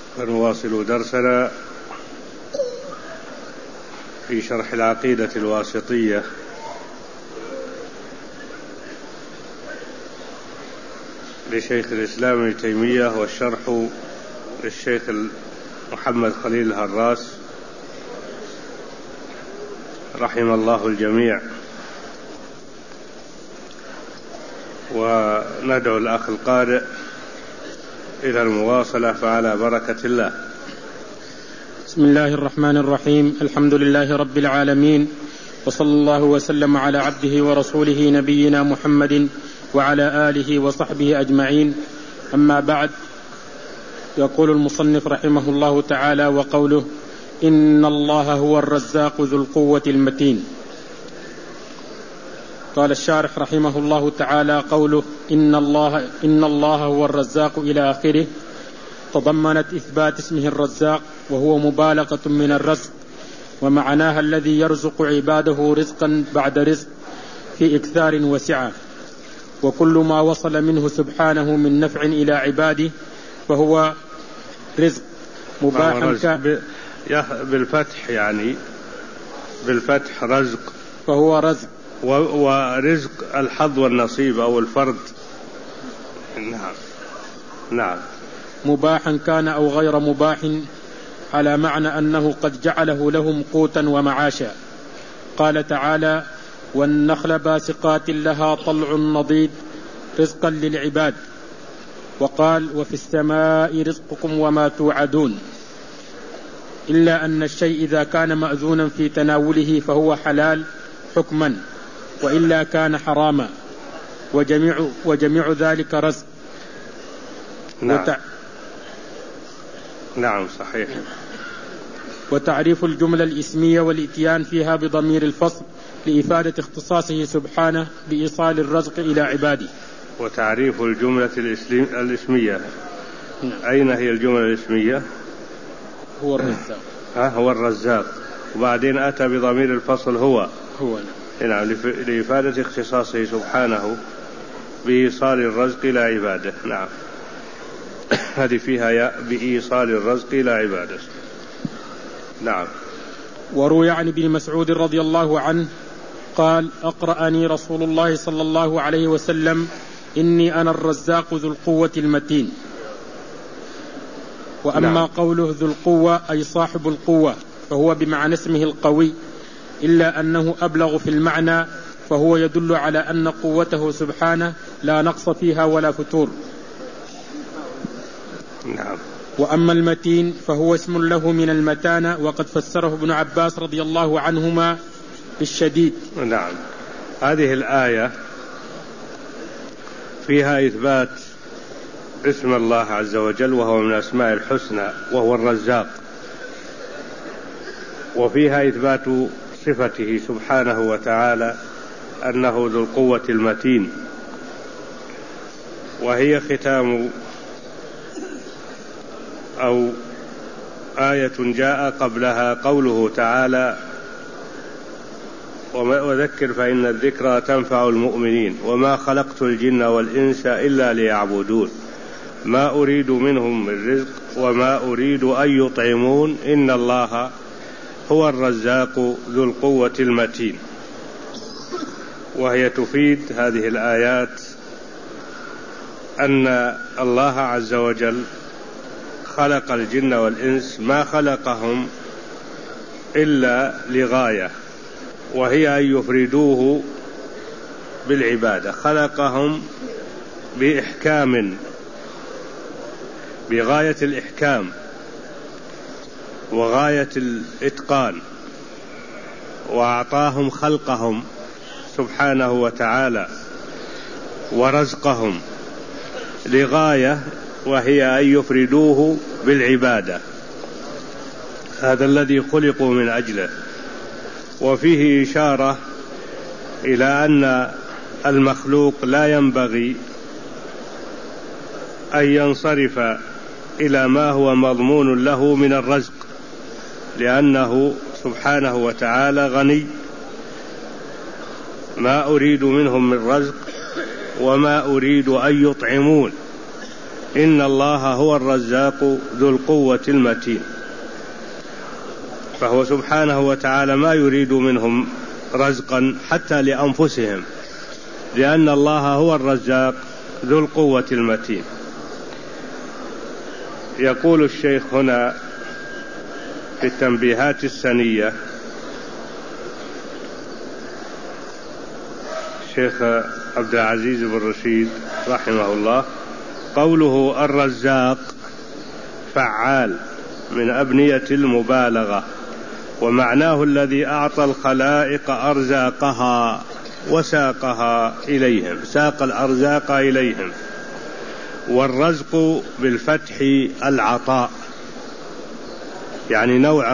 فنواصل درسنا في شرح العقيدة الواسطية لشيخ الإسلام ابن تيمية، والشرح للشيخ محمد خليل الهراس رحم الله الجميع. وندعو الأخ القارئ إلى المواصلة فعلى بركة الله. بسم الله الرحمن الرحيم. الحمد لله رب العالمين، وصلى الله وسلم على عبده ورسوله نبينا محمد وعلى آله وصحبه أجمعين. أما بعد، يقول المصنف رحمه الله تعالى: وقوله إن الله هو الرزاق ذو القوة المتين. قال الشارح رحمه الله تعالى: قوله إن الله هو الرزاق إلى آخره تضمنت إثبات اسمه الرزاق، وهو مبالغة من الرزق، ومعناها الذي يرزق عباده رزقا بعد رزق في إكثار وسعة، وكل ما وصل منه سبحانه من نفع إلى عباده فهو رزق مباحا بالفتح، يعني بالفتح رزق، فهو رزق، ورزق الحظ والنصيب أو الفرد. نعم. مباحا كان أو غير مباح، على معنى أنه قد جعله لهم قوتا ومعاشا. قال تعالى: والنخل باسقات لها طلع نضيد رزقا للعباد. وقال: وفي السماء رزقكم وما توعدون. إلا أن الشيء إذا كان مأذونا في تناوله فهو حلال حكما، وإلا كان حراما، وجميع ذلك رزق. نعم صحيح. وتعريف الجملة الإسمية والإتيان فيها بضمير الفصل لإفادة اختصاصه سبحانه بإيصال الرزق إلى عباده. وتعريف الجملة الإسمية، أين هي الجملة الإسمية؟ هو الرزاق. هو الرزاق، وبعدين أتى بضمير الفصل هو. نعم، لإفادة اختصاصه سبحانه بإيصال الرزق إلى عباده. نعم، هذه فيها بإيصال الرزق إلى عباده. نعم. وروي عن ابن مسعود رضي الله عنه قال: أقرأني رسول الله صلى الله عليه وسلم: إني أنا الرزاق ذو القوة المتين. وأما قوله ذو القوة أي صاحب القوة، فهو بمعنى اسمه القوي، إلا أنه أبلغ في المعنى، فهو يدل على أن قوته سبحانه لا نقص فيها ولا فتور. نعم. وأما المتين فهو اسم له من المتانة، وقد فسره ابن عباس رضي الله عنهما بالشديد. نعم. هذه الآية فيها إثبات اسم الله عز وجل، وهو من أسماء الحسنى، وهو الرزاق، وفيها إثبات صفته سبحانه وتعالى أنه ذو القوة المتين، وهي ختام أو آية جاء قبلها قوله تعالى: وذكر فإن الذكرى تنفع المؤمنين وما خلقت الجن والإنس إلا ليعبدون ما أريد منهم من رزق وما أريد أن يطعمون إن الله هو الرزاق ذو القوة المتين. وهي تفيد هذه الآيات أن الله عز وجل خلق الجن والإنس، ما خلقهم إلا لغاية، وهي أن يفردوه بالعبادة. خلقهم بإحكام، بغاية الإحكام وغاية الإتقان، وأعطاهم خلقهم سبحانه وتعالى ورزقهم لغاية، وهي أن يفردوه بالعبادة. هذا الذي خلقوا من أجله. وفيه إشارة إلى أن المخلوق لا ينبغي أن ينصرف إلى ما هو مضمون له من الرزق، لأنه سبحانه وتعالى غني، ما أريد منهم من رزق وما أريد أن يطعمون، إن الله هو الرزاق ذو القوة المتين. فهو سبحانه وتعالى ما يريد منهم رزقا حتى لأنفسهم، لأن الله هو الرزاق ذو القوة المتين. يقول الشيخ هنا في التنبيهات السنية، الشيخ عبد العزيز بن رشيد رحمه الله: قوله الرزاق فعال من أبنية المبالغة، ومعناه الذي أعطى الخلائق أرزاقها وساقها إليهم، ساق الأرزاق إليهم. والرزق بالفتح العطاء، يعني نوع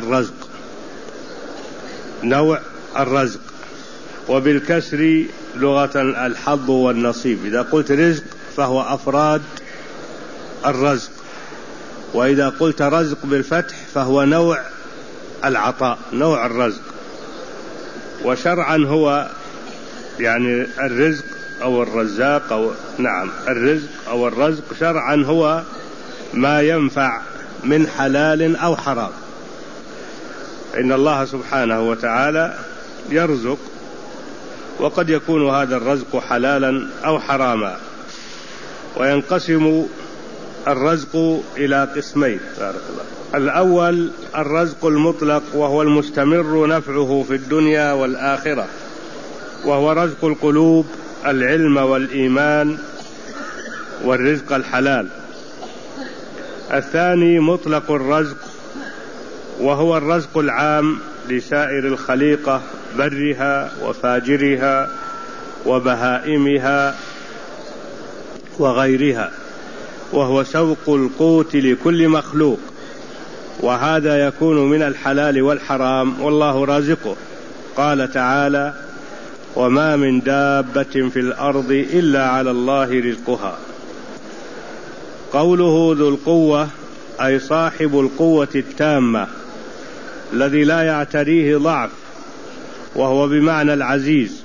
الرزق، وبالكسر لغة الحظ والنصيب. إذا قلت رزق فهو أفراد الرزق، وإذا قلت رزق بالفتح فهو نوع العطاء، نوع الرزق. وشرعا هو يعني الرزق أو الرزاق أو نعم الرزق أو الرزق شرعا هو ما ينفع من حلال أو حرام. إن الله سبحانه وتعالى يرزق، وقد يكون هذا الرزق حلالا أو حراما. وينقسم الرزق إلى قسمين، بارك الله. الأول الرزق المطلق، وهو المستمر نفعه في الدنيا والآخرة، وهو رزق القلوب، العلم والإيمان والرزق الحلال. الثاني مطلق الرزق، وهو الرزق العام لسائر الخليقة، برها وفاجرها وبهائمها وغيرها، وهو سوق القوت لكل مخلوق، وهذا يكون من الحلال والحرام، والله رازقه. قال تعالى: وما من دابة في الأرض إلا على الله رزقها. قوله ذو القوة أي صاحب القوة التامة الذي لا يعتريه ضعف، وهو بمعنى العزيز.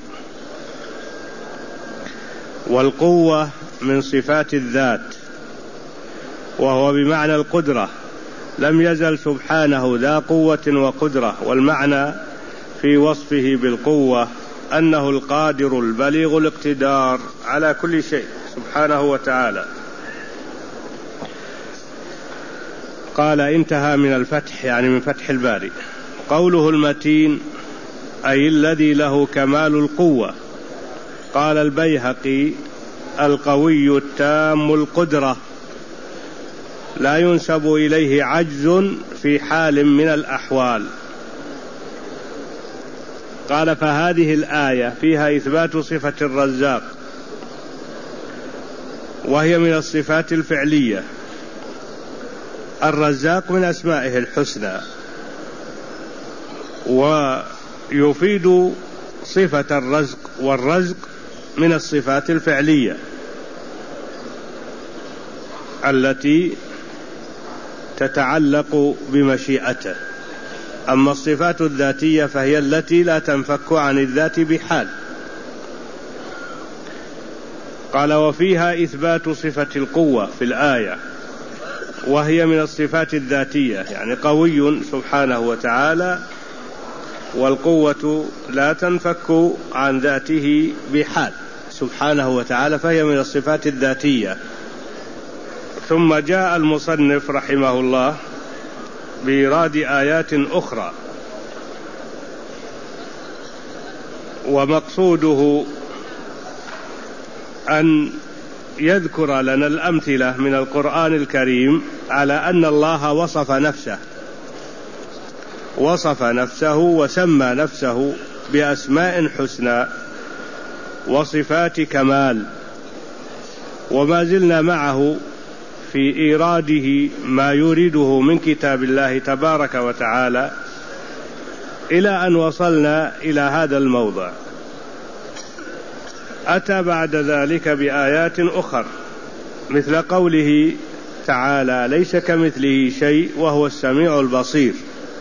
والقوة من صفات الذات، وهو بمعنى القدرة. لم يزل سبحانه ذا قوة وقدرة، والمعنى في وصفه بالقوة أنه القادر البليغ الاقتدار على كل شيء سبحانه وتعالى. قال انتهى من الفتح، يعني من فتح الباري. قوله المتين أي الذي له كمال القوة. قال البيهقي: القوي التام القدرة، لا ينسب إليه عجز في حال من الأحوال. قال: فهذه الآية فيها إثبات صفة الرزاق، وهي من الصفات الفعلية. الرزاق من أسمائه الحسنى، ويفيد صفة الرزق، والرزق من الصفات الفعلية التي تتعلق بمشيئته. أما الصفات الذاتية فهي التي لا تنفك عن الذات بحال. قال: وفيها إثبات صفة القوة في الآية، وهي من الصفات الذاتية، يعني قوي سبحانه وتعالى، والقوة لا تنفك عن ذاته بحال سبحانه وتعالى، فهي من الصفات الذاتية. ثم جاء المصنف رحمه الله بإيراد آيات أخرى، ومقصوده أن يذكر لنا الأمثلة من القرآن الكريم على أن الله وصف نفسه وسمى نفسه بأسماء حسنى وصفات كمال. وما زلنا معه في إيراده ما يريده من كتاب الله تبارك وتعالى، إلى أن وصلنا إلى هذا الموضع. أتى بعد ذلك بآيات أخرى، مثل قوله تعالى: ليس كمثله شيء وهو السميع البصير.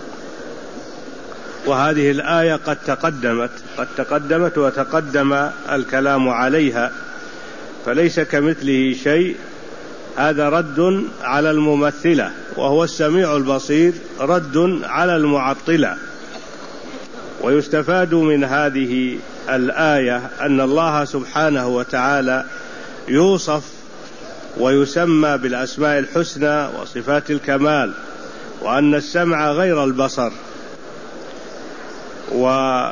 وهذه الآية قد تقدمت وتقدم الكلام عليها. فليس كمثله شيء هذا رد على الممثلة، وهو السميع البصير رد على المعطلة. ويستفاد من هذه الآية أن الله سبحانه وتعالى يوصف ويسمى بالأسماء الحسنى وصفات الكمال، وأن السمع غير البصر. ومعنى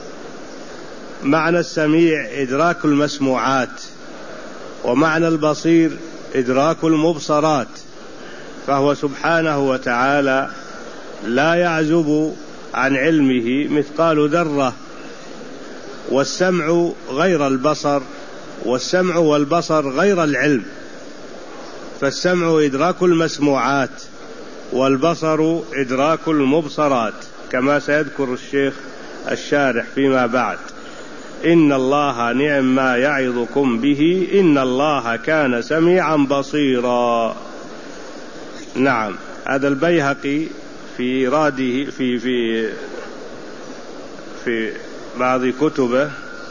السميع إدراك المسموعات، ومعنى البصير إدراك المبصرات. فهو سبحانه وتعالى لا يعزب عن علمه مثقال ذرة. والسمع غير البصر، والسمع والبصر غير العلم. فالسمع إدراك المسموعات، والبصر إدراك المبصرات، كما سيذكر الشيخ الشارح فيما بعد. إن الله نعم ما يعظكم به إن الله كان سميعا بصيرا. نعم، هذا البيهقي في راده في بعض كتبه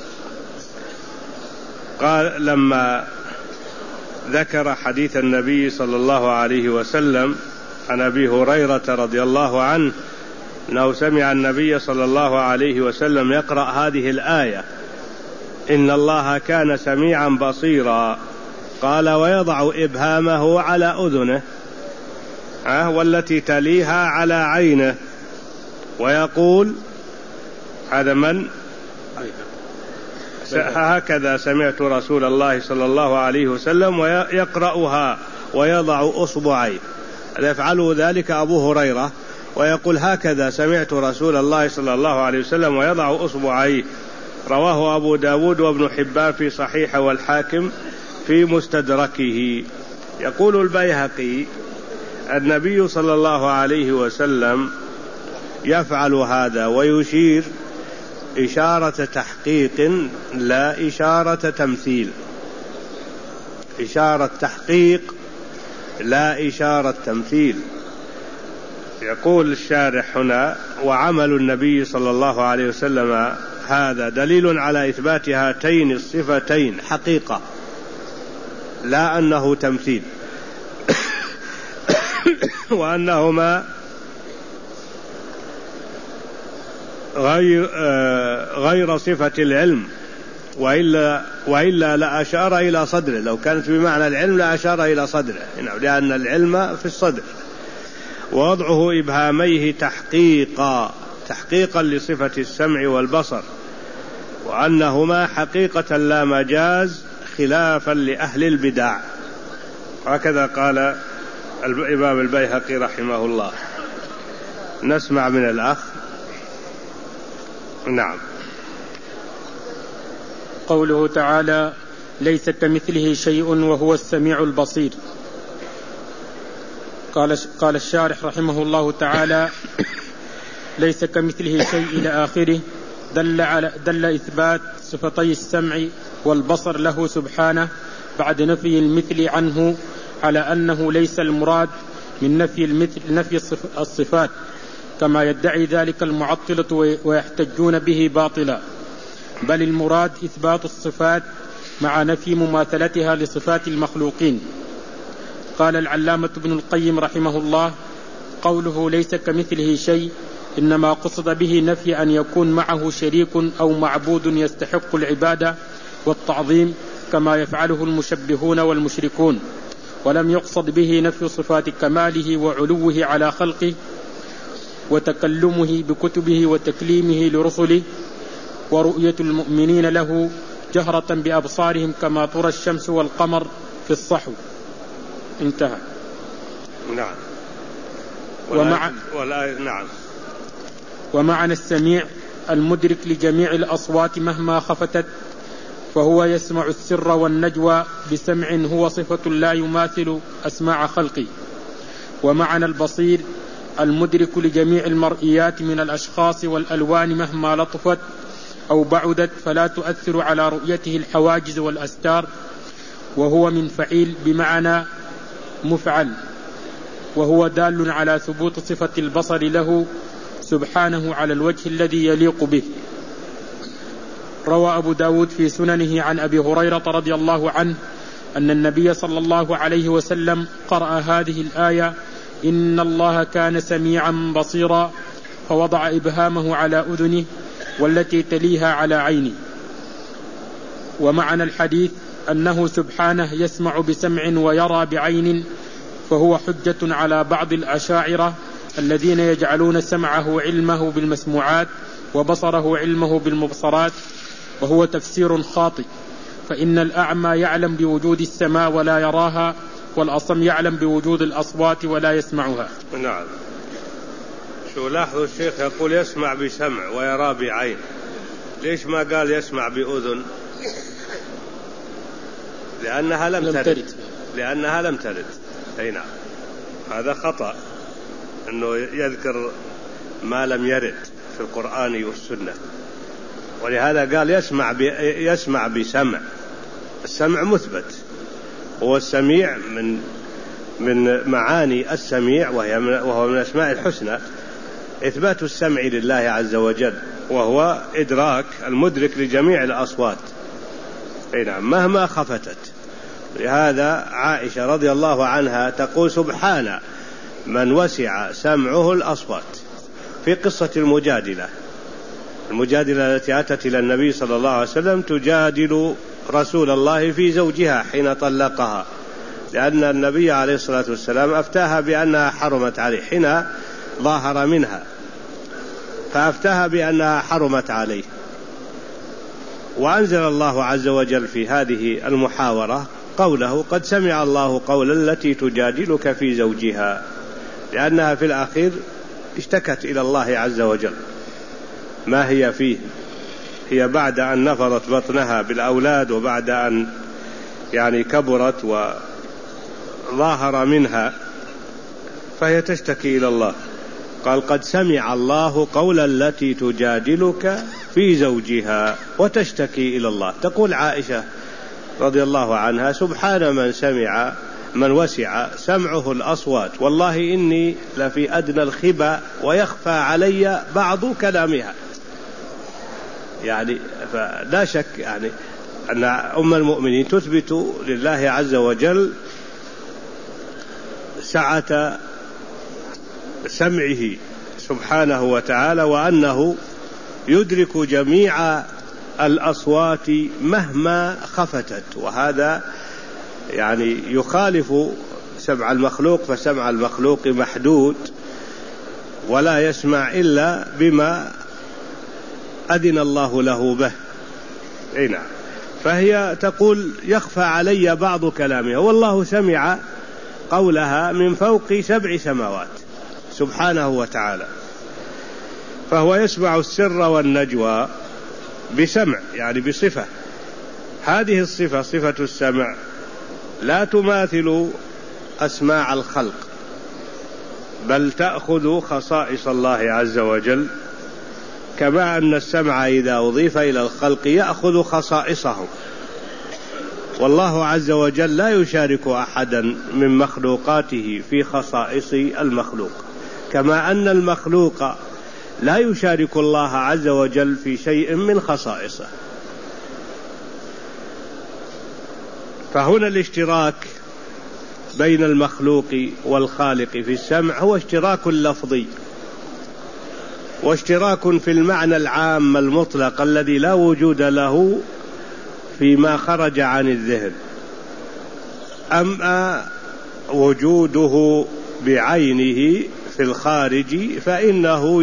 قال لما ذكر حديث النبي صلى الله عليه وسلم عن أبي هريرة رضي الله عنه أنه سمع النبي صلى الله عليه وسلم يقرأ هذه الآية إن الله كان سميعا بصيرا، قال ويضع إبهامه على أذنه والتي تليها على عينه ويقول هذا من هكذا سمعت رسول الله صلى الله عليه وسلم ويقرأها ويضع أصبعيه. يفعله ذلك أبو هريرة ويقول هكذا سمعت رسول الله صلى الله عليه وسلم ويضع أصبعيه. رواه أبو داود وابن حبان في صحيحه والحاكم في مستدركه. يقول البيهقي النبي صلى الله عليه وسلم يفعل هذا ويشير إشارة تحقيق لا إشارة تمثيل، إشارة تحقيق لا إشارة تمثيل. يقول الشارح هنا وعمل النبي صلى الله عليه وسلم هذا دليل على إثبات هاتين الصفتين حقيقة لا أنه تمثيل، وأنهما غير صفة العلم، وإلا لأشار إلى صدره. لو كانت بمعنى العلم لأشار إلى صدره، لأن العلم في الصدر. ووضعه إبهاميه تحقيقا لصفة السمع والبصر، وأنهما حقيقة لا مجاز خلافا لأهل البدع. هكذا قال الإمام البيهقي رحمه الله. نسمع من الأخ. نعم. قوله تعالى ليس كمثله شيء وهو السميع البصير. قال الشارح رحمه الله تعالى ليس كمثله شيء إلى آخره دل إثبات صفتي السمع والبصر له سبحانه بعد نفي المثل عنه على أنه ليس المراد من نفي الصفات كما يدعي ذلك المعطلة ويحتجون به باطلا، بل المراد إثبات الصفات مع نفي مماثلتها لصفات المخلوقين. قال العلامة ابن القيم رحمه الله قوله ليس كمثله شيء إنما قصد به نفي أن يكون معه شريك أو معبود يستحق العبادة والتعظيم كما يفعله المشبهون والمشركون، ولم يقصد به نفي صفات كماله وعلوه على خلقه وتكلمه بكتبه وتكليمه لرسله ورؤية المؤمنين له جهرة بأبصارهم كما ترى الشمس والقمر في الصحو. انتهى. نعم. نعم. ومعنى السميع المدرك لجميع الأصوات مهما خفتت، فهو يسمع السر والنجوى بسمع هو صفة لا يماثل أسماع خلقه. ومعنى البصير المدرك لجميع المرئيات من الأشخاص والألوان مهما لطفت أو بعدت فلا تؤثر على رؤيته الحواجز والأستار، وهو من فعيل بمعنى مفعل، وهو دال على ثبوت صفة البصر له سبحانه على الوجه الذي يليق به. روى أبو داود في سننه عن أبي هريرة رضي الله عنه أن النبي صلى الله عليه وسلم قرأ هذه الآية: إن الله كان سميعا بصيرا، فوضع إبهامه على أذنه والتي تليها على عينه. ومعنى الحديث أنه سبحانه يسمع بسمع ويرى بعين، فهو حجة على بعض الأشاعرة الذين يجعلون سمعه علمه بالمسموعات وبصره علمه بالمبصرات، وهو تفسير خاطئ، فإن الأعمى يعلم بوجود السماء ولا يراها، والأصم يعلم بوجود الأصوات ولا يسمعها. نعم. شو لاحظوا الشيخ يقول يسمع بسمع ويرى بعين، ليش ما قال يسمع بأذن؟ لأنها لم ترد. أي نعم، هذا خطأ أنه يذكر ما لم يرد في القرآن والسنة، ولهذا قال يسمع بسمع. السمع مثبت، هو السميع من معاني السميع، وهو من أسماء الحسنى إثبات السمع لله عز وجل، وهو إدراك المدرك لجميع الأصوات مهما خفتت. لهذا عائشة رضي الله عنها تقول: سبحان من وسع سمعه الأصوات، في قصة المجادلة التي أتت إلى النبي صلى الله عليه وسلم تجادل رسول الله في زوجها حين طلقها، لأن النبي عليه الصلاة والسلام أفتاها بأنها حرمت عليه حين ظاهر منها، فأفتاها بأنها حرمت عليه. وأنزل الله عز وجل في هذه المحاورة قوله: قد سمع الله قول التي تجادلك في زوجها، لأنها في الأخير اشتكت إلى الله عز وجل ما هي فيه، هي بعد أن نفضت بطنها بالأولاد، وبعد أن كبرت وظاهر منها، فهي تشتكي إلى الله. قال: قد سمع الله قول التي تجادلك في زوجها وتشتكي إلى الله. تقول عائشة رضي الله عنها: سبحان من وسع سمعه الأصوات، والله إني لفي أدنى الخبا ويخفى علي بعض كلامها. فلا شك أن أم المؤمنين تثبت لله عز وجل سعة سمعه سبحانه وتعالى، وأنه يدرك جميع الأصوات مهما خفتت. وهذا يخالف سمع المخلوق، فسمع المخلوق محدود ولا يسمع إلا بما أذن الله له به. نعم. فهي تقول: يخفى علي بعض كلامها، والله سمع قولها من فوق 7 سماوات سبحانه وتعالى، فهو يسمع السر والنجوى بسمع، بصفة. هذه الصفة، صفة السمع، لا تماثل أسماع الخلق، بل تأخذ خصائص الله عز وجل، كما أن السمع إذا أضيف إلى الخلق يأخذ خصائصهم. والله عز وجل لا يشارك أحدا من مخلوقاته في خصائص المخلوق، كما أن المخلوق لا يشارك الله عز وجل في شيء من خصائصه. فهنا الاشتراك بين المخلوق والخالق في السمع هو اشتراك لفظي، واشتراك في المعنى العام المطلق الذي لا وجود له فيما خرج عن الذهن. أما وجوده بعينه في الخارج فإنه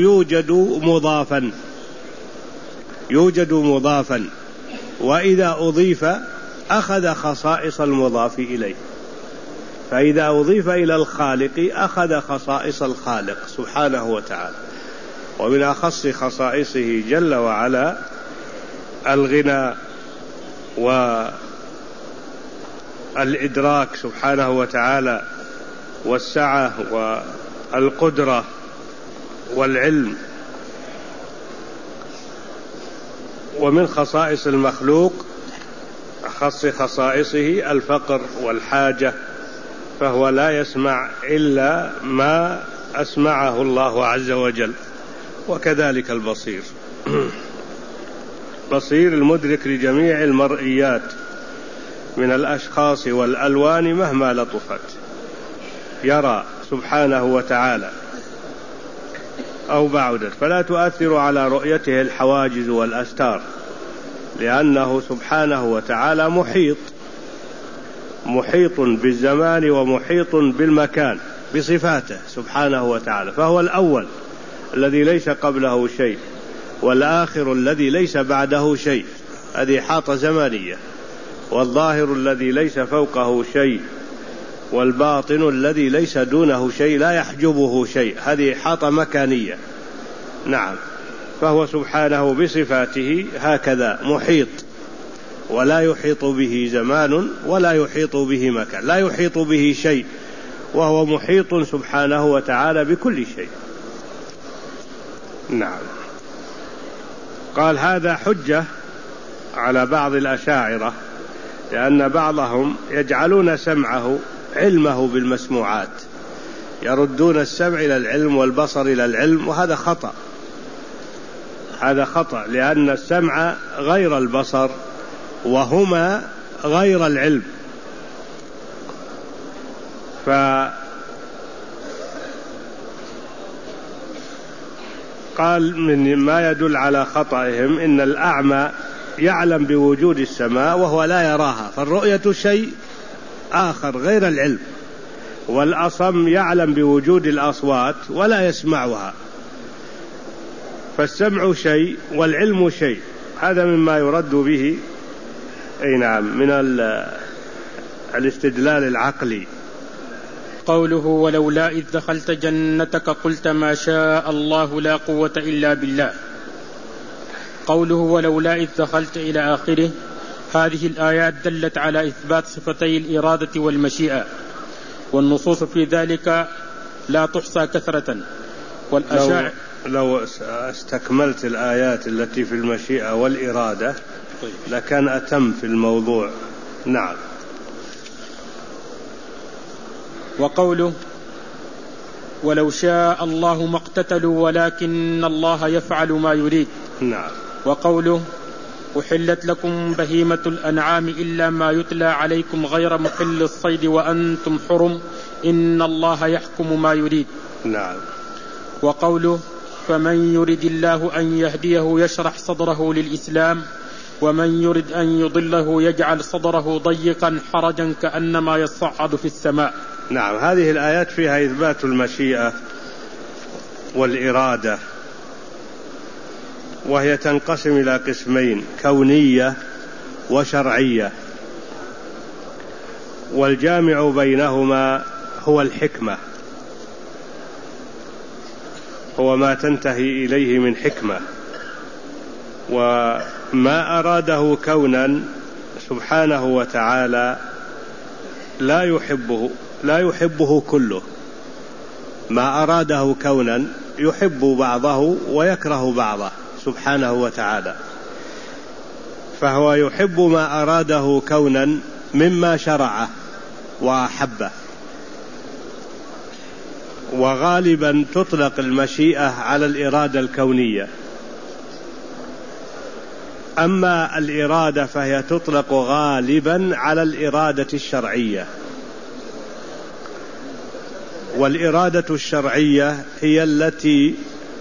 يوجد مضافا، وإذا أضيف أخذ خصائص المضاف إليه، فإذا أضيف إلى الخالق أخذ خصائص الخالق سبحانه وتعالى. ومن أخص خصائصه جل وعلا الغنى والإدراك سبحانه وتعالى، والسعة والقدرة والعلم. ومن خصائص المخلوق أخص خصائصه الفقر والحاجة، فهو لا يسمع إلا ما أسمعه الله عز وجل. وكذلك البصير، بصير المدرك لجميع المرئيات من الأشخاص والألوان مهما لطفت، يرى سبحانه وتعالى أو بعدت، فلا تؤثر على رؤيته الحواجز والأستار، لأنه سبحانه وتعالى محيط بالزمان ومحيط بالمكان بصفاته سبحانه وتعالى، فهو الأول الذي ليس قبله شيء، والآخر الذي ليس بعده شيء، هذه إحاطة زمانية، والظاهر الذي ليس فوقه شيء، والباطن الذي ليس دونه شيء لا يحجبه شيء، هذه إحاطة مكانية. نعم، فهو سبحانه بصفاته هكذا محيط، ولا يحيط به زمان ولا يحيط به مكان، لا يحيط به شيء، وهو محيط سبحانه وتعالى بكل شيء. نعم. قال هذا حجة على بعض الأشاعرة، لأن بعضهم يجعلون سمعه علمه بالمسموعات، يردون السمع إلى العلم والبصر إلى العلم، وهذا خطأ، هذا خطأ، لأن السمع غير البصر وهما غير العلم. فقال من ما يدل على خطئهم إن الأعمى يعلم بوجود السماء وهو لا يراها، فالرؤية شيء آخر غير العلم، والأصم يعلم بوجود الأصوات ولا يسمعها، فالسمع شيء والعلم شيء، هذا مما يرد به نعم من الاستدلال العقلي. قوله ولولا إذ دخلت جنتك قلت ما شاء الله لا قوة إلا بالله. قوله ولولا إذ دخلت إلى آخره، هذه الآيات دلت على إثبات صفتي الإرادة والمشيئة، والنصوص في ذلك لا تحصى كثرة. لو استكملت الآيات التي في المشيئة والإرادة لكان أتم في الموضوع. نعم. وقوله ولو شاء الله ما اقتتلوا ولكن الله يفعل ما يريد. نعم. وقوله أحلت لكم بهيمة الأنعام إلا ما يتلى عليكم غير محل الصيد وأنتم حرم إن الله يحكم ما يريد. نعم. وقوله فمن يرد الله أن يهديه يشرح صدره للإسلام ومن يرد أن يضله يجعل صدره ضيقا حرجا كأنما يصعد في السماء. نعم، هذه الآيات فيها إثبات المشيئة والإرادة، وهي تنقسم إلى قسمين: كونية وشرعية، والجامع بينهما هو الحكمة، هو ما تنتهي إليه من حكمة. وما أراده كونا سبحانه وتعالى لا يحبه كله، ما أراده كونا يحب بعضه ويكره بعضه سبحانه وتعالى، فهو يحب ما أراده كونا مما شرعه وأحبه. وغالبا تطلق المشيئة على الإرادة الكونية، أما الإرادة فهي تطلق غالبا على الإرادة الشرعية. والإرادة الشرعية هي التي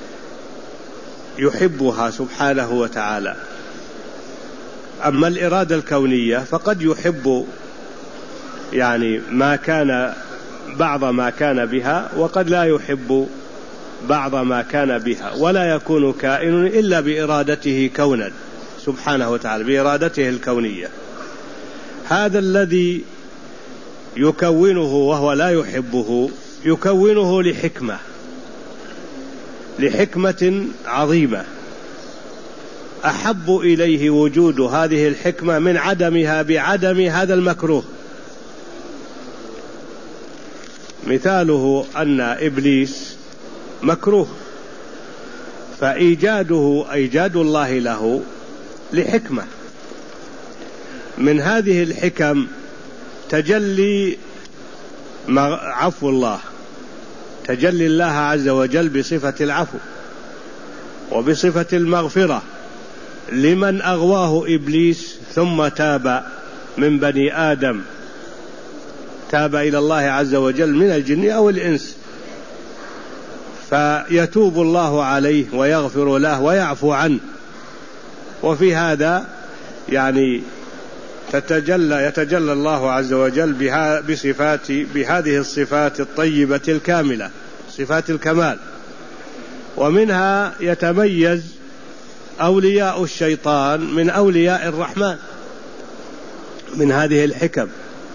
يحبها سبحانه وتعالى. أما الإرادة الكونية فقد يحب يعني بعض ما كان بها، وقد لا يحب بعض ما كان بها، ولا يكون كائن إلا بإرادته كونا سبحانه وتعالى، بإرادته الكونية. هذا الذي يكونه وهو لا يحبه يكونه لحكمة عظيمة أحب إليه وجود هذه الحكمة من عدمها بعدم هذا المكروه. مثاله أن إبليس مكروه، إيجاد الله له لحكمة، من هذه الحكم تجلي عفو الله، تجلي الله عز وجل بصفة العفو وبصفة المغفرة لمن أغواه إبليس ثم تاب من بني آدم تاب إلى الله عز وجل من الجن أو الإنس، فيتوب الله عليه ويغفر له ويعفو عنه. وفي هذا يعني يتجلى الله عز وجل بهذه الصفات الطيبة الكاملة، صفات الكمال. ومنها يتميز أولياء الشيطان من أولياء الرحمن من هذه الحكم،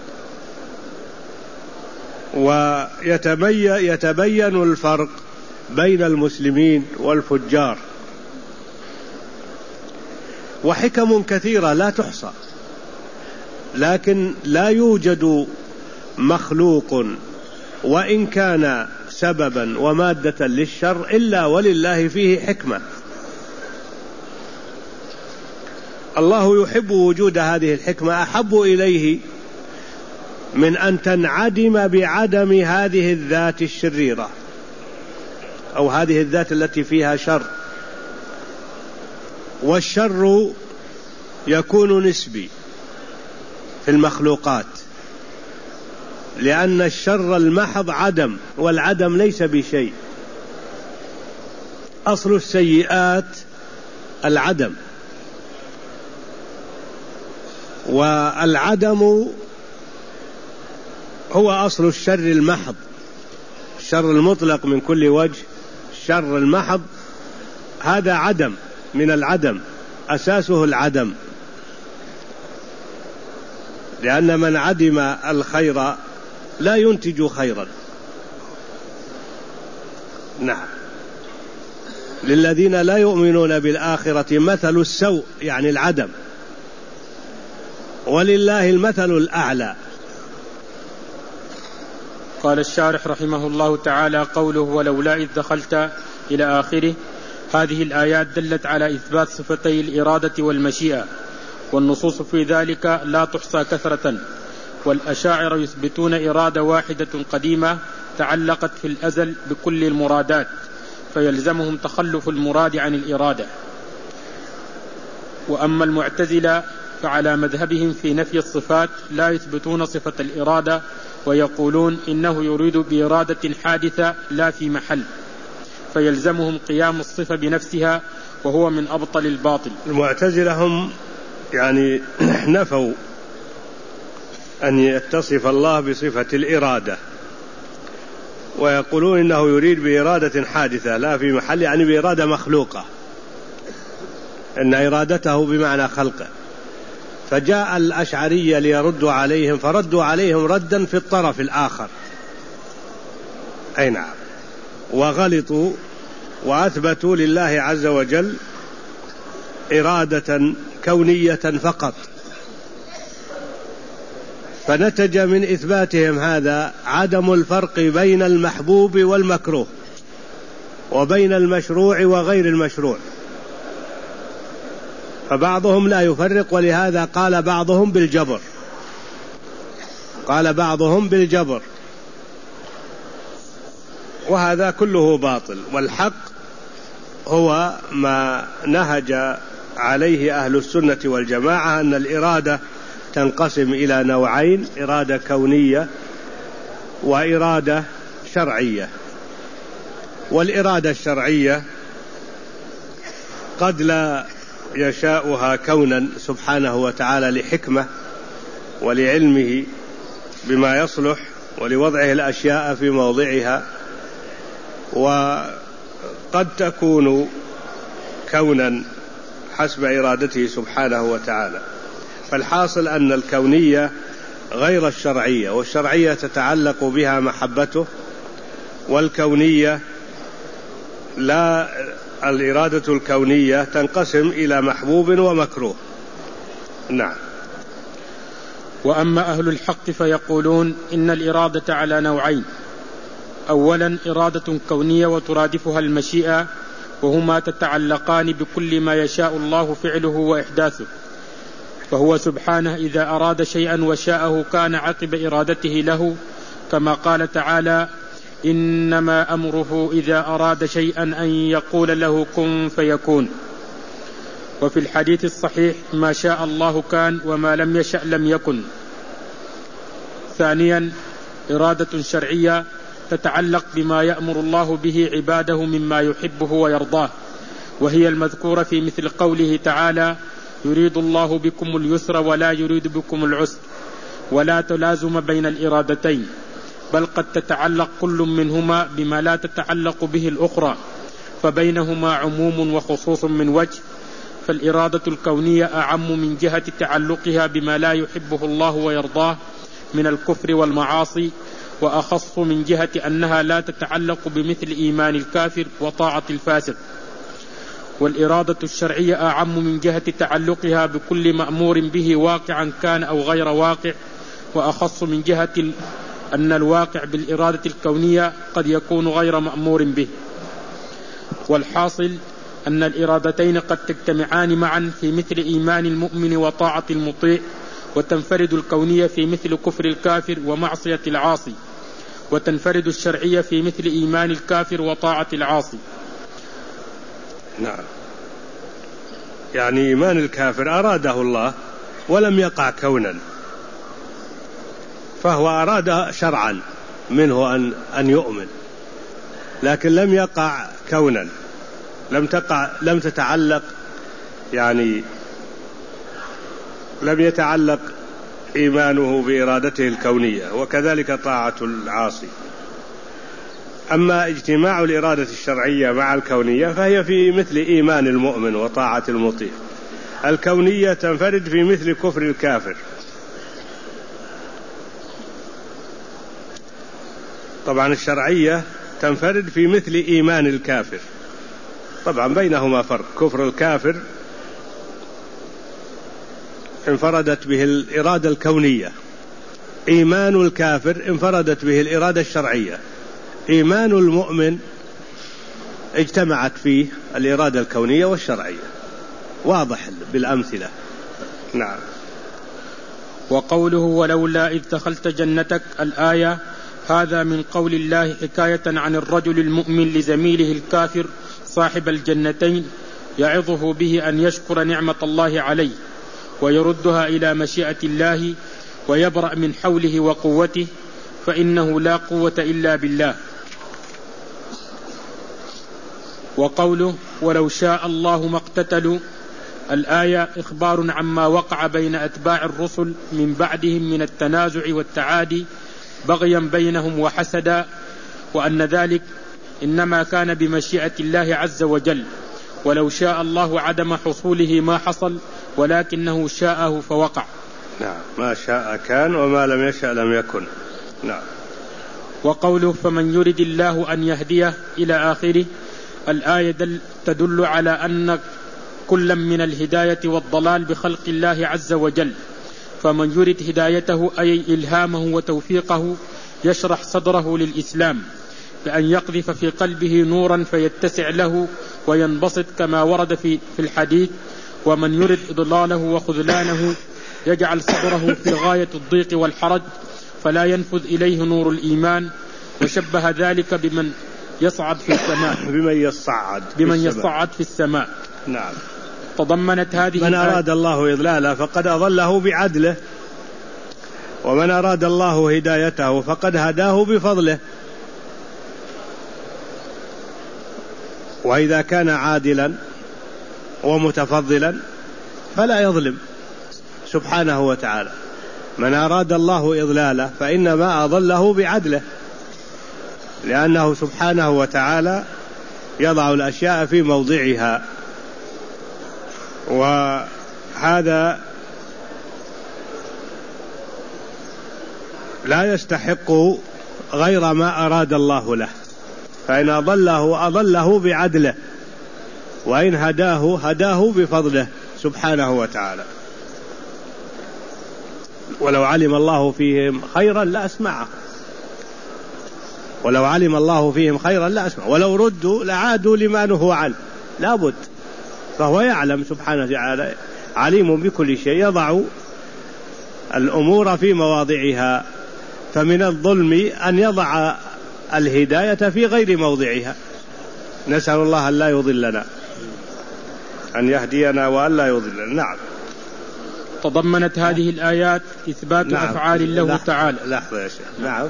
ويتبين الفرق بين المسلمين والفجار. وحكم كثيرة لا تحصى، لكن لا يوجد مخلوق وإن كان سببا ومادة للشر إلا ولله فيه حكمة. الله يحب وجود هذه الحكمة، أحب إليه من أن تنعدم بعدم هذه الذات الشريرة أو هذه الذات التي فيها شر. والشر يكون نسبي في المخلوقات، لأن الشر المحض عدم، والعدم ليس بشيء. أصل السيئات العدم، والعدم هو أصل الشر المحض. الشر المطلق من كل وجه، الشر المحض هذا عدم من العدم، أساسه العدم، لأن من عدم الخير لا ينتج خيرا. نعم. للذين لا يؤمنون بالآخرة مثل السوء، يعني العدم، ولله المثل الأعلى. قال الشارح رحمه الله تعالى: قوله ولولا إذ دخلت إلى آخره، هذه الآيات دلت على إثبات صفتي الإرادة والمشيئة، والنصوص في ذلك لا تحصى كثرة. والأشاعرة يثبتون إرادة واحدة قديمة تعلقت في الأزل بكل المرادات، فيلزمهم تخلف المراد عن الإرادة. وأما المعتزلة فعلى مذهبهم في نفي الصفات لا يثبتون صفة الإرادة، ويقولون إنه يريد بإرادة حادثة لا في محل، فيلزمهم قيام الصفة بنفسها، وهو من أبطل الباطل. المعتزلة هم يعني نفوا أن يتصف الله بصفة الإرادة، ويقولون إنه يريد بإرادة حادثة لا في محل، يعني بإرادة مخلوقة، إن إرادته بمعنى خلقه. فجاء الأشعرية ليردوا عليهم، فردوا عليهم ردا في الطرف الآخر، أي نعم، وغلطوا وأثبتوا لله عز وجل إرادة كونية فقط. فنتج من إثباتهم هذا عدم الفرق بين المحبوب والمكروه، وبين المشروع وغير المشروع. فبعضهم لا يفرق، ولهذا قال بعضهم بالجبر، وهذا كله باطل. والحق هو ما نهج عليه أهل السنة والجماعة، أن الإرادة تنقسم إلى نوعين: إرادة كونية وإرادة شرعية. والإرادة الشرعية قد لا يشاءها كونا سبحانه وتعالى لحكمة ولعلمه بما يصلح ولوضعه الأشياء في موضعها، وقد تكون كونا حسب إرادته سبحانه وتعالى. فالحاصل أن الكونية غير الشرعية، والشرعية تتعلق بها محبته، والكونية لا، الإرادة الكونية تنقسم إلى محبوب ومكروه. نعم. وأما أهل الحق فيقولون إن الإرادة على نوعين: أولا إرادة كونية وترادفها المشيئة، وهما تتعلقان بكل ما يشاء الله فعله وإحداثه، فهو سبحانه إذا أراد شيئا وشاءه كان عقب إرادته له، كما قال تعالى: إنما أمره إذا أراد شيئا أن يقول له كن فيكون. وفي الحديث الصحيح ما شاء الله كان وما لم يشأ لم يكن. ثانيا إرادة شرعية تتعلق بما يأمر الله به عباده مما يحبه ويرضاه، وهي المذكورة في مثل قوله تعالى يريد الله بكم اليسر ولا يريد بكم العسر، ولا تلازم بين الإرادتين، بل قد تتعلق كل منهما بما لا تتعلق به الأخرى، فبينهما عموم وخصوص من وجه. فالإرادة الكونية أعم من جهة تعلقها بما لا يحبه الله ويرضاه من الكفر والمعاصي، وأخص من جهة أنها لا تتعلق بمثل إيمان الكافر وطاعة الفاسق. والإرادة الشرعية أعم من جهة تعلقها بكل مأمور به واقعا كان أو غير واقع، وأخص من جهة أن الواقع بالإرادة الكونية قد يكون غير مأمور به. والحاصل أن الإرادتين قد تجتمعان معا في مثل إيمان المؤمن وطاعة المطيع، وتنفرد الكونية في مثل كفر الكافر ومعصية العاصي، وتنفرد الشرعية في مثل إيمان الكافر وطاعة العاصي. نعم، يعني إيمان الكافر أراده الله ولم يقع كونا، فهو أراد شرعا منه أن يؤمن، لكن لم يقع كونا، لم تتعلق، يعني لم يتعلق إيمانه بإرادته الكونية، وكذلك طاعة العاصي. أما اجتماع الإرادة الشرعية مع الكونية فهي في مثل إيمان المؤمن وطاعة المطيع. الكونية تنفرد في مثل كفر الكافر. طبعا الشرعية تنفرد في مثل إيمان الكافر، طبعا بينهما فرق. كفر الكافر انفردت به الإرادة الكونية، إيمان الكافر انفردت به الإرادة الشرعية. إيمان المؤمن اجتمعت فيه الإرادة الكونية والشرعية، واضح بالأمثلة. نعم. وقوله ولولا إذ دخلت جنتك الآية، هذا من قول الله حكاية عن الرجل المؤمن لزميله الكافر صاحب الجنتين، يعظه به أن يشكر نعمة الله عليه ويردها إلى مشيئة الله، ويبرأ من حوله وقوته، فإنه لا قوة إلا بالله. وقوله ولو شاء الله ما اقتتلوا الآية إخبار عما وقع بين أتباع الرسل من بعدهم من التنازع والتعادي بغيا بينهم وحسدا، وأن ذلك إنما كان بمشيئة الله عز وجل، ولو شاء الله عدم حصوله ما حصل، ولكنه شاءه فوقع. نعم، ما شاء كان وما لم يشأ لم يكن. نعم. وقوله فمن يرد الله أن يهديه إلى آخره الآية تدل على أن كل من الهداية والضلال بخلق الله عز وجل، فمن يرد هدايته أي إلهامه وتوفيقه يشرح صدره للإسلام بأن يقذف في قلبه نورا فيتسع له وينبسط كما ورد في الحديث، ومن يرد إضلاله وخذلانه يجعل صدره في غاية الضيق والحرج فلا ينفذ إليه نور الإيمان، وشبه ذلك بمن يصعد في السماء بمن يصعد في السماء. نعم. تضمنت هذه من أراد الله إضلاله فقد أضله بعدله، ومن أراد الله هدايته فقد هداه بفضله. وإذا كان عادلا ومتفضلا فلا يظلم سبحانه وتعالى. من أراد الله إضلاله فإنما أضله بعدله، لأنه سبحانه وتعالى يضع الأشياء في موضعها، وهذا لا يستحق غير ما أراد الله له، فإن أضله بعدله، وإن هداه بفضله سبحانه وتعالى. ولو علم الله فيهم خيرا لأسمعه، ولو ردوا لعادوا لما نهوا عنه، لابد. فهو يعلم سبحانه وتعالى، عليم بكل شيء، يضع الأمور في مواضعها. فمن الظلم أن يضع الهداية في غير موضعها، نسأل الله أن لا يضلنا. أن يهدينا وأن لا يضلنا. نعم. تضمنت هذه الآيات إثبات أفعال له تعالى. لحظة يا شيخ. نعم.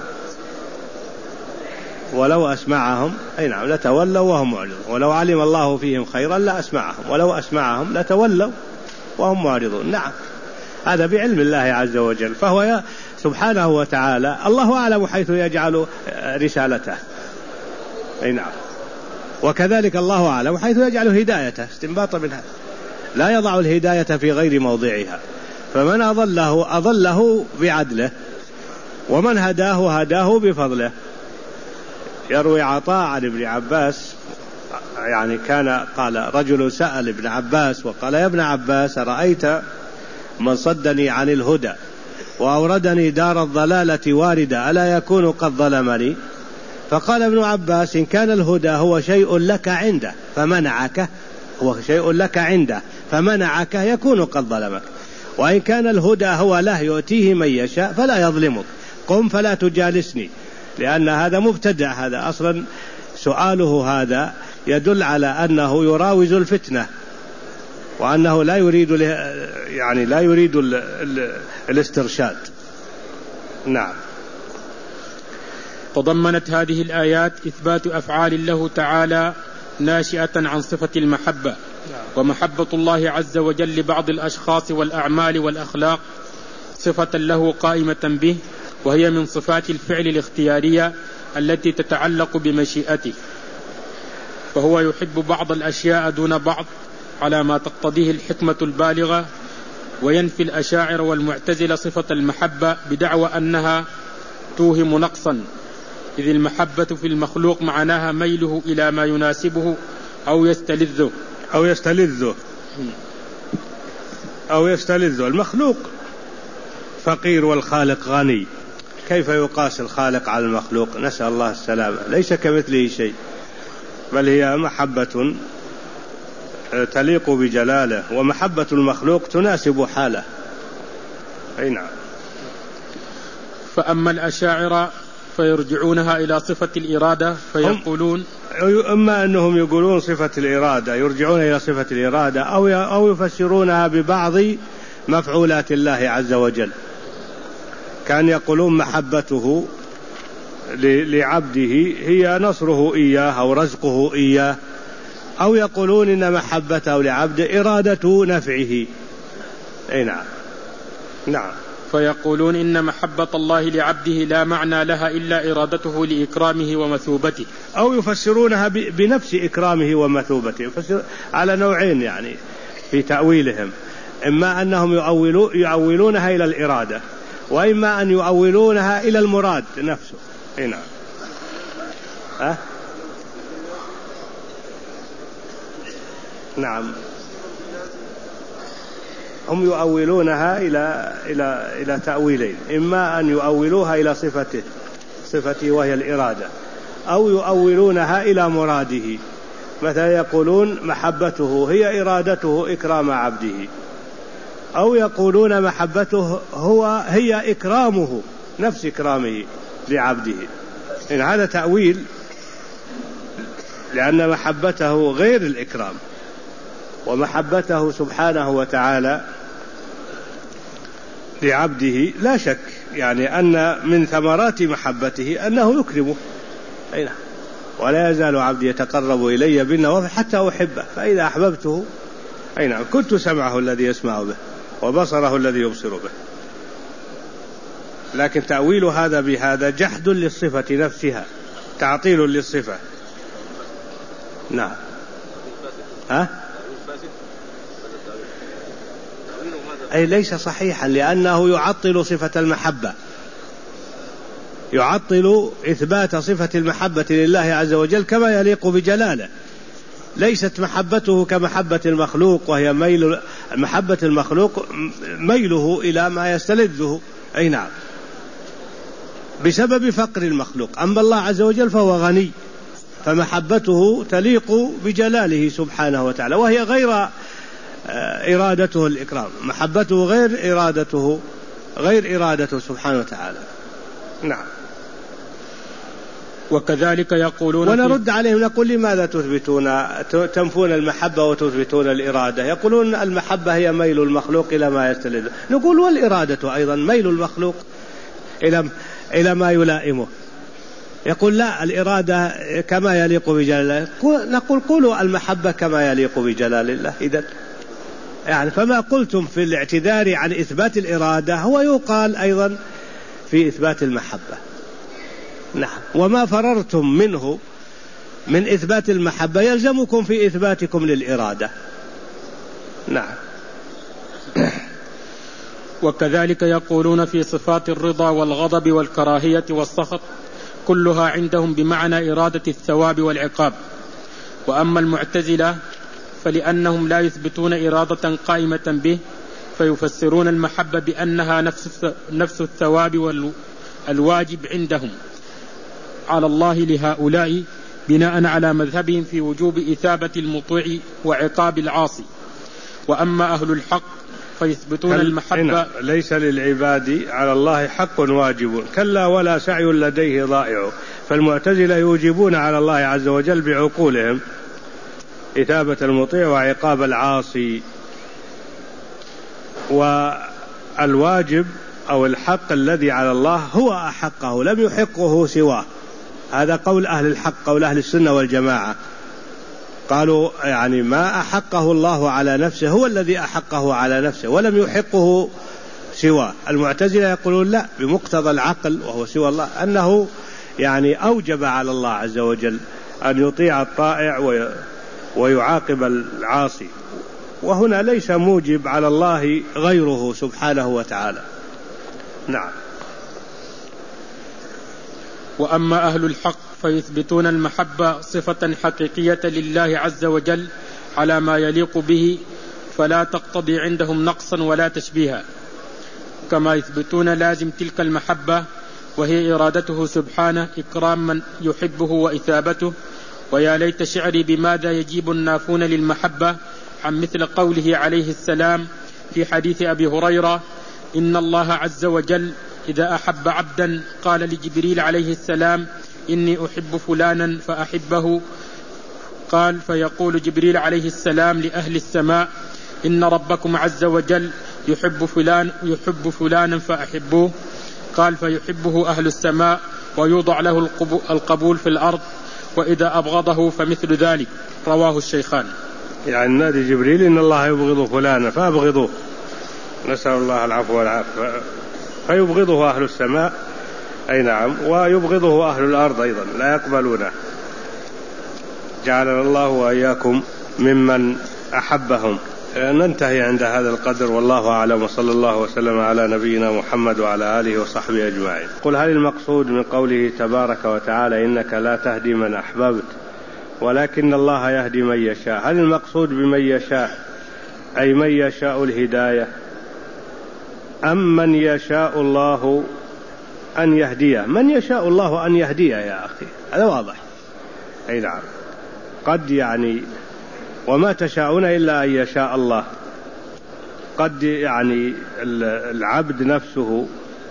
ولو أسمعهم أي نعم لتولوا وهم معرضون، ولو علم الله فيهم خيرا لأسمعهم، ولو أسمعهم لتولوا وهم معرضون. نعم، هذا بعلم الله عز وجل، فهو سبحانه وتعالى الله أعلم حيث يجعل رسالته. أي نعم. وكذلك الله أعلم حيث يجعل هدايته، استنباطا من هذا. لا يضع الهداية في غير موضعها، فمن أضله بعدله، ومن هداه بفضله. يروي عطاء عن ابن عباس، يعني كان قال رجل سأل ابن عباس وقال: يا ابن عباس، أرأيت من صدني عن الهدى وأوردني دار الضلالة واردة، ألا يكون قد ظلمني؟ فقال ابن عباس: إن كان الهدى هو شيء لك عنده فمنعك يكون قد ظلمك، وإن كان الهدى هو له يؤتيه من يشاء فلا يظلمك، قم فلا تجالسني. لأن هذا مبتدع، هذا أصلا سؤاله هذا يدل على أنه يراوز الفتنة، وأنه لا يريد الاسترشاد. نعم. تضمنت هذه الآيات إثبات أفعال له تعالى ناشئة عن صفة المحبة، ومحبة الله عز وجل لبعض الأشخاص والأعمال والأخلاق صفة له قائمة به، وهي من صفات الفعل الاختيارية التي تتعلق بمشيئته، فهو يحب بعض الأشياء دون بعض على ما تقتضيه الحكمة البالغة. وينفي الأشاعرة والمعتزلة صفة المحبة بدعوى أنها توهم نقصا، إذ المحبة في المخلوق معناها ميله إلى ما يناسبه أو يستلذه. المخلوق فقير والخالق غني، كيف يقاس الخالق على المخلوق؟ نسأل الله السلامة. ليس كمثله شيء، بل هي محبة تليق بجلاله، ومحبة المخلوق تناسب حاله. أي نعم. فأما الأشاعرة فيرجعونها إلى صفة الإرادة فيقولون أما أنهم يقولون صفة الإرادة، يرجعون إلى صفة الإرادة، أو يفسرونها ببعض مفعولات الله عز وجل. كان يقولون محبته لعبده هي نصره إياه أو رزقه إياه، أو يقولون إن محبته لعبده إرادة نفعه. أي نعم. نعم. فيقولون إن محبة الله لعبده لا معنى لها إلا إرادته لإكرامه ومثوبته، أو يفسرونها بنفس إكرامه ومثوبته. يفسر على نوعين يعني في تأويلهم، إما أنهم يؤولونها إلى الإرادة، وإما أن يؤولونها إلى المراد نفسه. هنا نعم. هم يؤولونها إلى تأويلين، إما أن يؤولوها إلى صفته وهي الإرادة، أو يؤولونها إلى مراده. مثلا يقولون محبته هي إرادته إكرام عبده، أو يقولون محبته هي إكرامه نفس إكرامه لعبده. إن هذا تأويل، لأن محبته غير الإكرام، ومحبته سبحانه وتعالى لعبده لا شك يعني أن من ثمرات محبته أنه يكرمه. أين ولا يزال عبدي يتقرب إلي بالنوافل حتى أحبه، فإذا أحببته أين كنت سمعه الذي يسمع به وبصره الذي يبصر به. لكن تأويل هذا بهذا جحد للصفة نفسها، تعطيل للصفة. نعم. أي ليس صحيحا، لأنه يعطل صفة المحبة، يعطل إثبات صفة المحبة لله عز وجل كما يليق بجلاله. ليست محبته كمحبة المخلوق، وهي محبة المخلوق ميله إلى ما يستلذه. أي نعم، بسبب فقر المخلوق. أما الله عز وجل فهو غني، فمحبته تليق بجلاله سبحانه وتعالى، وهي غير إرادته الإكرام. محبته غير إرادته سبحانه وتعالى. نعم. وكذلك يقولون ونرد عليهم نقول لماذا تنفون المحبة وتثبتون الإرادة؟ يقولون المحبة هي ميل المخلوق إلى ما يستلذ. نقول والإرادة أيضا ميل المخلوق إلى ما يلائمه. يقول لا، الإرادة كما يليق بجلال الله. نقول قولوا المحبة كما يليق بجلال الله. إذن يعني فما قلتم في الاعتذار عن إثبات الإرادة هو يقال أيضا في إثبات المحبة. نعم، وما فررتم منه من إثبات المحبة يلزمكم في إثباتكم للإرادة. نعم. وكذلك يقولون في صفات الرضا والغضب والكراهية والسخط كلها عندهم بمعنى إرادة الثواب والعقاب. وأما المعتزلة فلأنهم لا يثبتون إرادة قائمة به فيفسرون المحبة بأنها نفس الثواب والواجب عندهم على الله لهؤلاء بناء على مذهبهم في وجوب إثابة المطيع وعقاب العاصي. وأما أهل الحق فيثبتون المحبة. ليس للعباد على الله حق واجب كلا ولا سعي لديه ضائع. فالمعتزلة يوجبون على الله عز وجل بعقولهم إثابة المطيع وعقاب العاصي، والواجب أو الحق الذي على الله هو أحقه لم يحقه سواه. هذا قول أهل الحق، قول أهل السنة والجماعة. قالوا يعني ما أحقه الله على نفسه هو الذي أحقه على نفسه ولم يحقه سواه. المعتزلة يقولون لا، بمقتضى العقل وهو سوى الله أنه يعني أوجب على الله عز وجل أن يطيع الطائع ويعاقب العاصي، وهنا ليس موجب على الله غيره سبحانه وتعالى. نعم. وأما أهل الحق فيثبتون المحبة صفة حقيقية لله عز وجل على ما يليق به فلا تقتضي عندهم نقصا ولا تشبيها، كما يثبتون لازم تلك المحبة وهي إرادته سبحانه إكرام من يحبه وإثابته. ويا ليت شعري بماذا يجيب النافون للمحبة عن مثل قوله عليه السلام في حديث أبي هريرة: إن الله عز وجل إذا أحب عبدا قال لجبريل عليه السلام: إني أحب فلانا فأحبه. قال فيقول جبريل عليه السلام لأهل السماء: إن ربكم عز وجل يحب فلانا فأحبوه. قال فيحبه أهل السماء ويوضع له القبول في الأرض، وإذا أبغضه فمثل ذلك. رواه الشيخان. يعني نادي جبريل إن الله يبغض فلانا فأبغضوه، نسأل الله العفو والعافية، فيبغضه أهل السماء أي نعم، ويبغضه أهل الأرض أيضا لا يقبلونه. جعلنا الله وإياكم ممن أحبهم. ننتهي عند هذا القدر، والله أعلم، وصلى الله وسلم على نبينا محمد وعلى آله وصحبه أجمعين. قل هل المقصود من قوله تبارك وتعالى إنك لا تهدي من أحببت ولكن الله يهدي من يشاء؟ هل المقصود بمن يشاء أي من يشاء الهداية، أم من يشاء الله أن يهديه؟ من يشاء الله أن يهديه يا أخي، هذا واضح. أي نعم، قد يعني وما تشاءون إلا أن يشاء الله. قد يعني العبد نفسه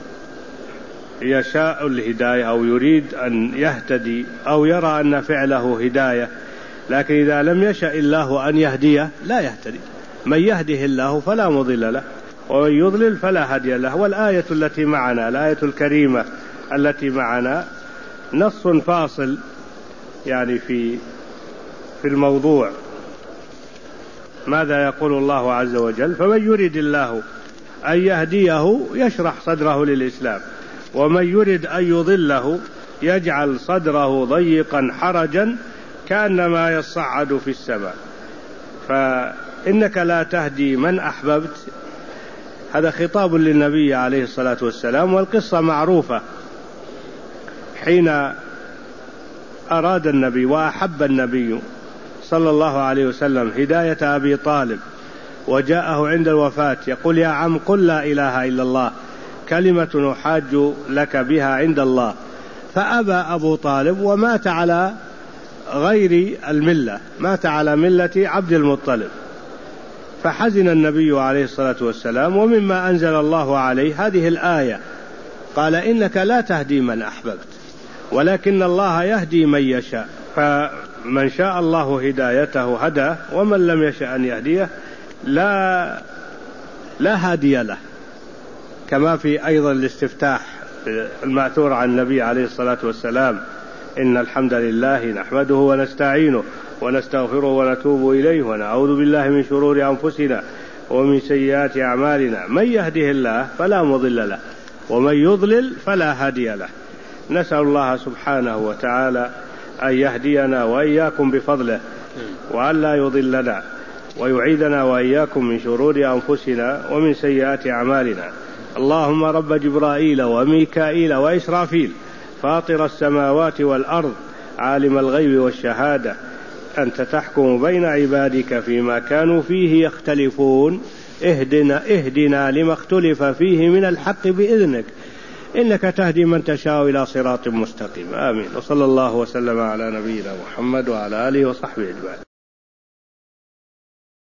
يشاء الهداية أو يريد أن يهتدي أو يرى أن فعله هداية، لكن إذا لم يشاء الله أن يهديه لا يهتدي. من يهده الله فلا مضل له ومن يضلل فلا هادي له. والآية التي معنا، الآية الكريمة التي معنا، نص فاصل يعني في الموضوع. ماذا يقول الله عز وجل؟ فمن يريد الله أن يهديه يشرح صدره للإسلام، ومن يريد أن يضله يجعل صدره ضيقا حرجا كأنما يصعد في السماء. فإنك لا تهدي من أحببت، هذا خطاب للنبي عليه الصلاة والسلام. والقصة معروفة، حين أراد النبي وأحب النبي صلى الله عليه وسلم هداية أبي طالب، وجاءه عند الوفاة يقول: يا عم قل لا إله إلا الله كلمة أحاج لك بها عند الله. فأبى أبو طالب ومات على غير الملة، مات على ملة عبد المطلب. فحزن النبي عليه الصلاة والسلام، ومما أنزل الله عليه هذه الآية، قال: إنك لا تهدي من أحببت ولكن الله يهدي من يشاء، فمن شاء الله هدايته هداه، ومن لم يشاء أن يهديه لا هادي له. كما في أيضا الاستفتاح المأثور عن النبي عليه الصلاة والسلام: إن الحمد لله نحمده ونستعينه ونستغفره ونتوب إليه ونعوذ بالله من شرور أنفسنا ومن سيئات أعمالنا، من يهده الله فلا مضل له ومن يضلل فلا هادي له. نسأل الله سبحانه وتعالى أن يهدينا وإياكم بفضله، وأن لا يضلنا، ويعيذنا وإياكم من شرور أنفسنا ومن سيئات أعمالنا. اللهم رب جبرائيل وميكائيل وإسرافيل فاطر السماوات والأرض عالم الغيب والشهادة، أنت تحكم بين عبادك فيما كانوا فيه يختلفون، اهدنا لما اختلف فيه من الحق بإذنك، إنك تهدي من تشاء إلى صراط مستقيم. آمين. وصلى الله وسلم على نبينا محمد وعلى آله وصحبه أجمعين.